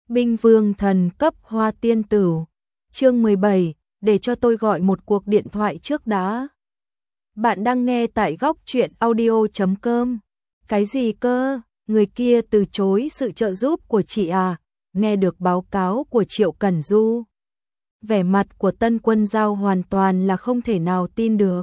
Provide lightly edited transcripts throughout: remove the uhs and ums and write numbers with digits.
Binh vương thần cấp hoa tiên tử. Chương 17, để cho tôi gọi một cuộc điện thoại trước đã. Bạn đang nghe tại góc truyện audio.com. Cái gì cơ? Người kia từ chối sự trợ giúp của chị à? Nghe được báo cáo của Triệu Cẩn Du, vẻ mặt của Tân Quân Giao hoàn toàn là không thể nào tin được.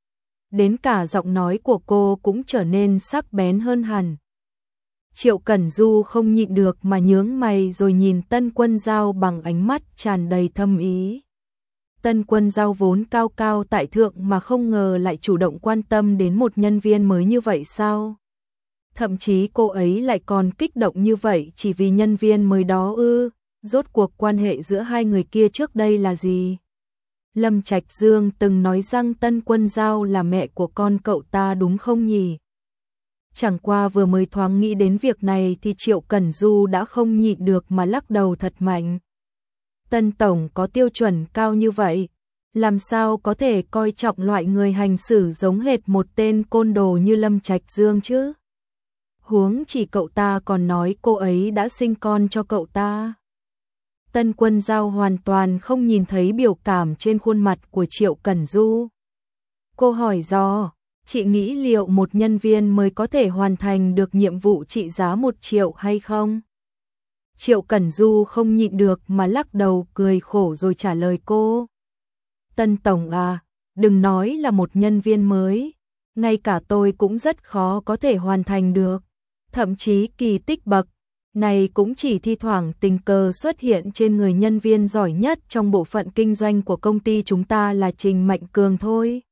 Đến cả giọng nói của cô cũng trở nên sắc bén hơn hẳn. Triệu Cẩn Du không nhịn được mà nhướng mày rồi nhìn Tân Quân Giao bằng ánh mắt tràn đầy thâm ý. Tân Quân Giao vốn cao cao tại thượng mà không ngờ lại chủ động quan tâm đến một nhân viên mới như vậy sao? Thậm chí cô ấy lại còn kích động như vậy chỉ vì nhân viên mới đó ư? Rốt cuộc quan hệ giữa hai người kia trước đây là gì? Lâm Trạch Dương từng nói rằng Tân Quân Giao là mẹ của con cậu ta đúng không nhỉ? Chẳng qua vừa mới thoáng nghĩ đến việc này thì Triệu Cẩn Du đã không nhịn được mà lắc đầu thật mạnh. Tân Tổng có tiêu chuẩn cao như vậy, làm sao có thể coi trọng loại người hành xử giống hệt một tên côn đồ như Lâm Trạch Dương chứ? Huống chỉ cậu ta còn nói cô ấy đã sinh con cho cậu ta. Tân Quân Giao hoàn toàn không nhìn thấy biểu cảm trên khuôn mặt của Triệu Cẩn Du. Cô hỏi dò, chị nghĩ liệu một nhân viên mới có thể hoàn thành được nhiệm vụ trị giá 1 triệu hay không? Triệu Cẩn Du không nhịn được mà lắc đầu cười khổ rồi trả lời cô. Tân Tổng à, đừng nói là một nhân viên mới, ngay cả tôi cũng rất khó có thể hoàn thành được. Thậm chí kỳ tích bậc này cũng chỉ thi thoảng tình cờ xuất hiện trên người nhân viên giỏi nhất trong bộ phận kinh doanh của công ty chúng ta là Trình Mạnh Cường thôi.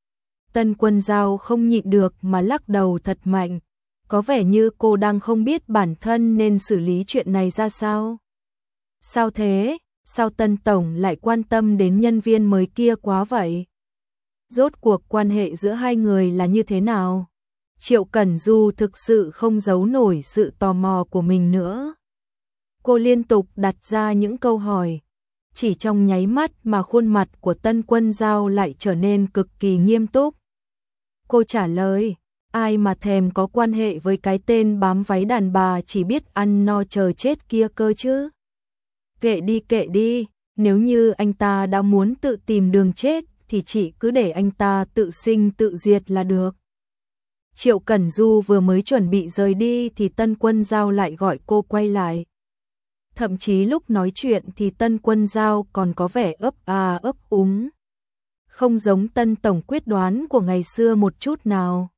Tân Quân Giao không nhịn được mà lắc đầu thật mạnh, có vẻ như cô đang không biết bản thân nên xử lý chuyện này ra sao. Sao thế? Sao Tân Tổng lại quan tâm đến nhân viên mới kia quá vậy? Rốt cuộc quan hệ giữa hai người là như thế nào? Triệu Cẩn Du thực sự không giấu nổi sự tò mò của mình nữa. Cô liên tục đặt ra những câu hỏi. Chỉ trong nháy mắt mà khuôn mặt của Tân Quân Giao lại trở nên cực kỳ nghiêm túc. Cô trả lời, ai mà thèm có quan hệ với cái tên bám váy đàn bà chỉ biết ăn no chờ chết kia cơ chứ. Kệ đi, nếu như anh ta đã muốn tự tìm đường chết thì chị cứ để anh ta tự sinh tự diệt là được. Triệu Cẩn Du vừa mới chuẩn bị rời đi thì Tân Quân Giao lại gọi cô quay lại. Thậm chí lúc nói chuyện thì Tân Quân Giao còn có vẻ ấp úng. Không giống Tân Tổng quyết đoán của ngày xưa một chút nào.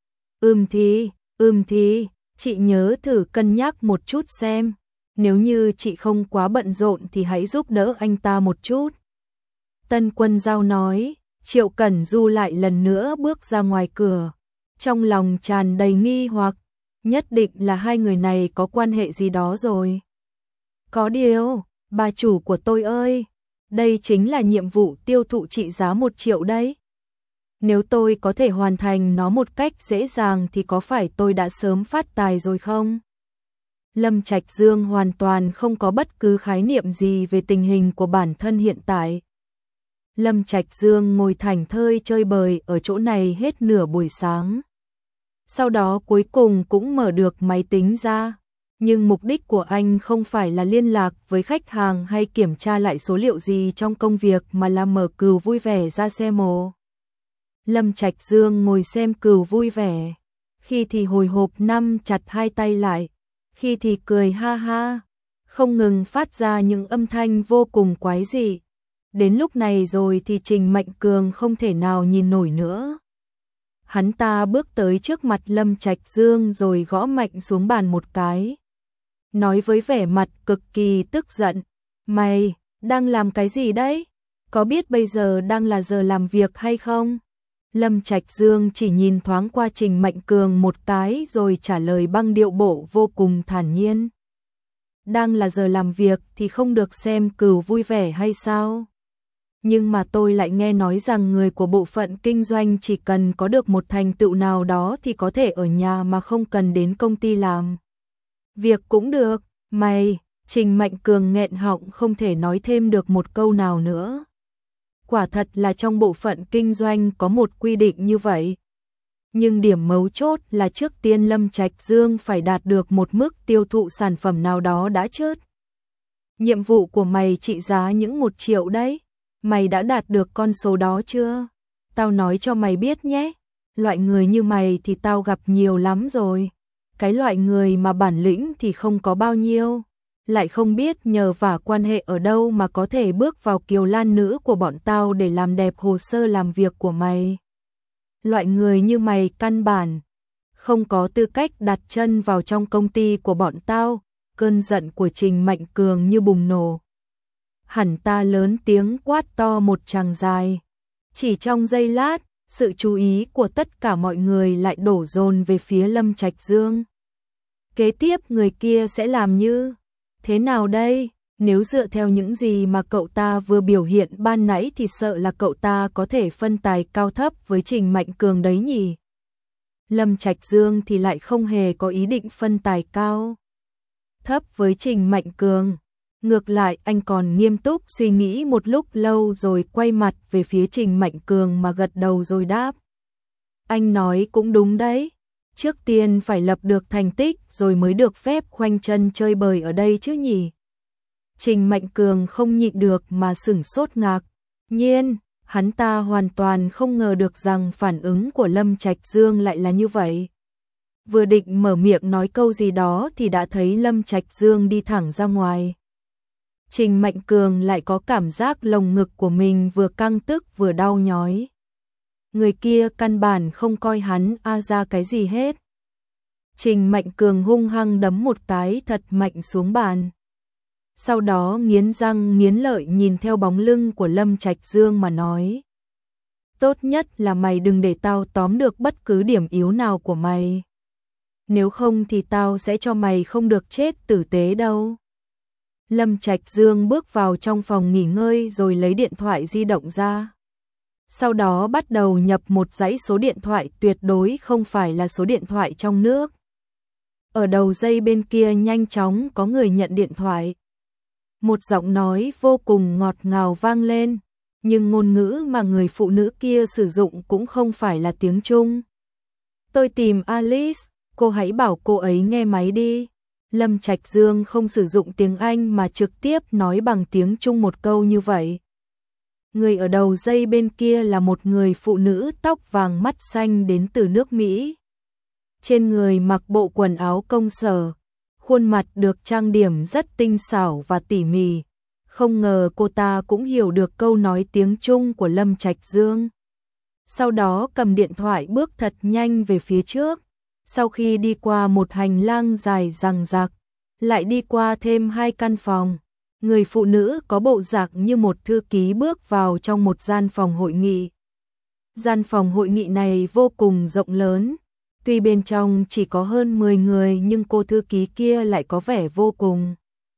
Thì, chị nhớ thử cân nhắc một chút xem. Nếu như chị không quá bận rộn thì hãy giúp đỡ anh ta một chút. Tân Quân Giao nói, Triệu Cẩn Du lại lần nữa bước ra ngoài cửa. Trong lòng tràn đầy nghi hoặc, nhất định là hai người này có quan hệ gì đó rồi. Có điều, bà chủ của tôi ơi, đây chính là nhiệm vụ tiêu thụ trị giá 1 triệu đấy. Nếu tôi có thể hoàn thành nó một cách dễ dàng thì có phải tôi đã sớm phát tài rồi không? Lâm Trạch Dương hoàn toàn không có bất cứ khái niệm gì về tình hình của bản thân hiện tại. Lâm Trạch Dương ngồi thảnh thơi chơi bời ở chỗ này hết nửa buổi sáng. Sau đó cuối cùng cũng mở được máy tính ra. Nhưng mục đích của anh không phải là liên lạc với khách hàng hay kiểm tra lại số liệu gì trong công việc mà là mở Cừu Vui Vẻ ra xem mồ. Lâm Trạch Dương ngồi xem Cừu Vui Vẻ. Khi thì hồi hộp nắm chặt hai tay lại, khi thì cười ha ha, không ngừng phát ra những âm thanh vô cùng quái dị. Đến lúc này rồi thì Trình Mạnh Cường không thể nào nhìn nổi nữa. Hắn ta bước tới trước mặt Lâm Trạch Dương rồi gõ mạnh xuống bàn một cái. Nói với vẻ mặt cực kỳ tức giận, mày, đang làm cái gì đấy? Có biết bây giờ đang là giờ làm việc hay không? Lâm Trạch Dương chỉ nhìn thoáng qua Trình Mạnh Cường một cái rồi trả lời bằng điệu bộ vô cùng thản nhiên. Đang là giờ làm việc thì không được xem Cừu Vui Vẻ hay sao? Nhưng mà tôi lại nghe nói rằng người của bộ phận kinh doanh chỉ cần có được một thành tựu nào đó thì có thể ở nhà mà không cần đến công ty làm. Việc cũng được, mày, Trình Mạnh Cường nghẹn họng không thể nói thêm được một câu nào nữa. Quả thật là trong bộ phận kinh doanh có một quy định như vậy. Nhưng điểm mấu chốt là trước tiên Lâm Trạch Dương phải đạt được một mức tiêu thụ sản phẩm nào đó đã chớt. Nhiệm vụ của mày trị giá những 1 triệu đấy. Mày đã đạt được con số đó chưa? Tao nói cho mày biết nhé. Loại người như mày thì tao gặp nhiều lắm rồi. Cái loại người mà bản lĩnh thì không có bao nhiêu, lại không biết nhờ vả quan hệ ở đâu mà có thể bước vào kiều lan nữ của bọn tao để làm đẹp hồ sơ làm việc của mày. Loại người như mày căn bản không có tư cách đặt chân vào trong công ty của bọn tao. Cơn giận của Trình Mạnh Cường như bùng nổ. Hẳn ta lớn tiếng quát to một tràng dài. Chỉ trong giây lát, sự chú ý của tất cả mọi người lại đổ dồn về phía Lâm Trạch Dương. Kế tiếp người kia sẽ làm như thế nào đây? Nếu dựa theo những gì mà cậu ta vừa biểu hiện ban nãy thì sợ là cậu ta có thể phân tài cao thấp với Trình Mạnh Cường đấy nhỉ? Lâm Trạch Dương thì lại không hề có ý định phân tài cao thấp với Trình Mạnh Cường. Ngược lại anh còn nghiêm túc suy nghĩ một lúc lâu rồi quay mặt về phía Trình Mạnh Cường mà gật đầu rồi đáp. Anh nói cũng đúng đấy. Trước tiên phải lập được thành tích rồi mới được phép khoanh chân chơi bời ở đây chứ nhỉ. Trình Mạnh Cường không nhịn được mà sửng sốt ngạc nhiên. Hắn ta hoàn toàn không ngờ được rằng phản ứng của Lâm Trạch Dương lại là như vậy. Vừa định mở miệng nói câu gì đó thì đã thấy Lâm Trạch Dương đi thẳng ra ngoài. Trình Mạnh Cường lại có cảm giác lồng ngực của mình vừa căng tức vừa đau nhói. Người kia căn bản không coi hắn ra cái gì hết. Trình Mạnh Cường hung hăng đấm một cái thật mạnh xuống bàn. Sau đó nghiến răng nghiến lợi nhìn theo bóng lưng của Lâm Trạch Dương mà nói. Tốt nhất là mày đừng để tao tóm được bất cứ điểm yếu nào của mày. Nếu không thì tao sẽ cho mày không được chết tử tế đâu. Lâm Trạch Dương bước vào trong phòng nghỉ ngơi rồi lấy điện thoại di động ra. Sau đó bắt đầu nhập một dãy số điện thoại tuyệt đối không phải là số điện thoại trong nước. Ở đầu dây bên kia nhanh chóng có người nhận điện thoại. Một giọng nói vô cùng ngọt ngào vang lên, nhưng ngôn ngữ mà người phụ nữ kia sử dụng cũng không phải là tiếng Trung. Tôi tìm Alice, cô hãy bảo cô ấy nghe máy đi. Lâm Trạch Dương không sử dụng tiếng Anh mà trực tiếp nói bằng tiếng Trung một câu như vậy. Người ở đầu dây bên kia là một người phụ nữ tóc vàng mắt xanh đến từ nước Mỹ. Trên người mặc bộ quần áo công sở, khuôn mặt được trang điểm rất tinh xảo và tỉ mỉ. Không ngờ cô ta cũng hiểu được câu nói tiếng Trung của Lâm Trạch Dương. Sau đó cầm điện thoại bước thật nhanh về phía trước. Sau khi đi qua một hành lang dài dằng dặc, lại đi qua thêm 2 căn phòng, người phụ nữ có bộ dạng như một thư ký bước vào trong một gian phòng hội nghị. Gian phòng hội nghị này vô cùng rộng lớn, tuy bên trong chỉ có hơn 10 người nhưng cô thư ký kia lại có vẻ vô cùng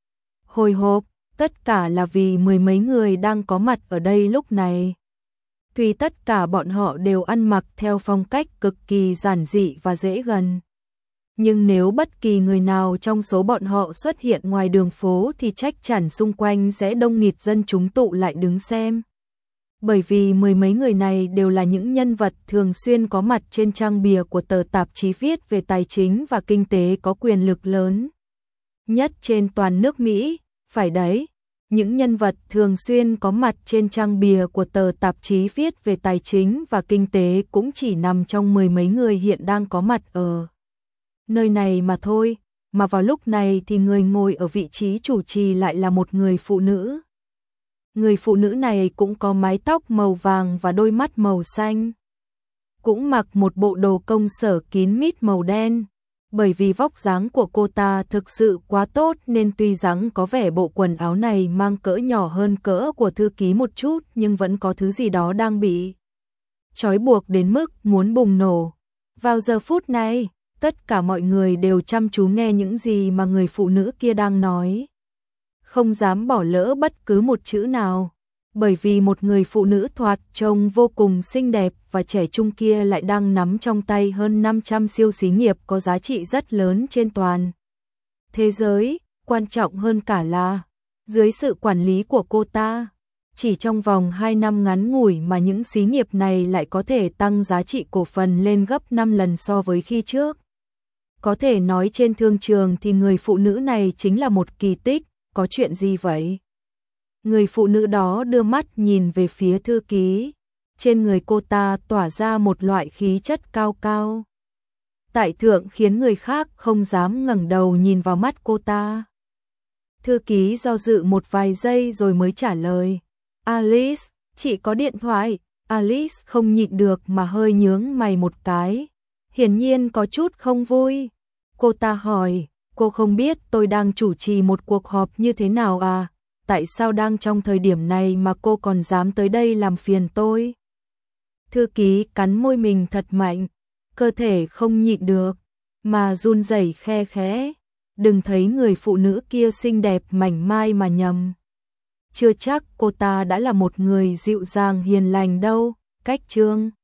hồi hộp, tất cả là vì 10 mấy người đang có mặt ở đây lúc này. Tuy tất cả bọn họ đều ăn mặc theo phong cách cực kỳ giản dị và dễ gần, nhưng nếu bất kỳ người nào trong số bọn họ xuất hiện ngoài đường phố thì chắc chắn xung quanh sẽ đông nghịt dân chúng tụ lại đứng xem. Bởi vì 10 mấy người này đều là những nhân vật thường xuyên có mặt trên trang bìa của tờ tạp chí viết về tài chính và kinh tế có quyền lực lớn nhất trên toàn nước Mỹ, phải đấy. Những nhân vật thường xuyên có mặt trên trang bìa của tờ tạp chí viết về tài chính và kinh tế cũng chỉ nằm trong 10 mấy người hiện đang có mặt ở nơi này mà thôi, mà vào lúc này thì người ngồi ở vị trí chủ trì lại là một người phụ nữ. Người phụ nữ này cũng có mái tóc màu vàng và đôi mắt màu xanh. Cũng mặc một bộ đồ công sở kín mít màu đen. Bởi vì vóc dáng của cô ta thực sự quá tốt nên tuy rằng có vẻ bộ quần áo này mang cỡ nhỏ hơn cỡ của thư ký một chút nhưng vẫn có thứ gì đó đang bị trói buộc đến mức muốn bùng nổ. Vào giờ phút này, tất cả mọi người đều chăm chú nghe những gì mà người phụ nữ kia đang nói. Không dám bỏ lỡ bất cứ một chữ nào. Bởi vì một người phụ nữ thoạt trông vô cùng xinh đẹp và trẻ trung kia lại đang nắm trong tay hơn 500 siêu xí nghiệp có giá trị rất lớn trên toàn thế giới, quan trọng hơn cả là dưới sự quản lý của cô ta, chỉ trong vòng 2 năm ngắn ngủi mà những xí nghiệp này lại có thể tăng giá trị cổ phần lên gấp 5 lần so với khi trước. Có thể nói trên thương trường thì người phụ nữ này chính là một kỳ tích, có chuyện gì vậy? Người phụ nữ đó đưa mắt nhìn về phía thư ký, trên người cô ta tỏa ra một loại khí chất cao cao. Tại thượng khiến người khác không dám ngẩng đầu nhìn vào mắt cô ta. Thư ký do dự một vài giây rồi mới trả lời. Alice, chị có điện thoại. Alice không nhịn được mà hơi nhướng mày một cái. Hiển nhiên có chút không vui. Cô ta hỏi, cô không biết tôi đang chủ trì một cuộc họp như thế nào à? Tại sao đang trong thời điểm này mà cô còn dám tới đây làm phiền tôi? Thư ký cắn môi mình thật mạnh, cơ thể không nhịn được, mà run rẩy khe khẽ. Đừng thấy người phụ nữ kia xinh đẹp mảnh mai mà nhầm. Chưa chắc cô ta đã là một người dịu dàng hiền lành đâu. Cách chương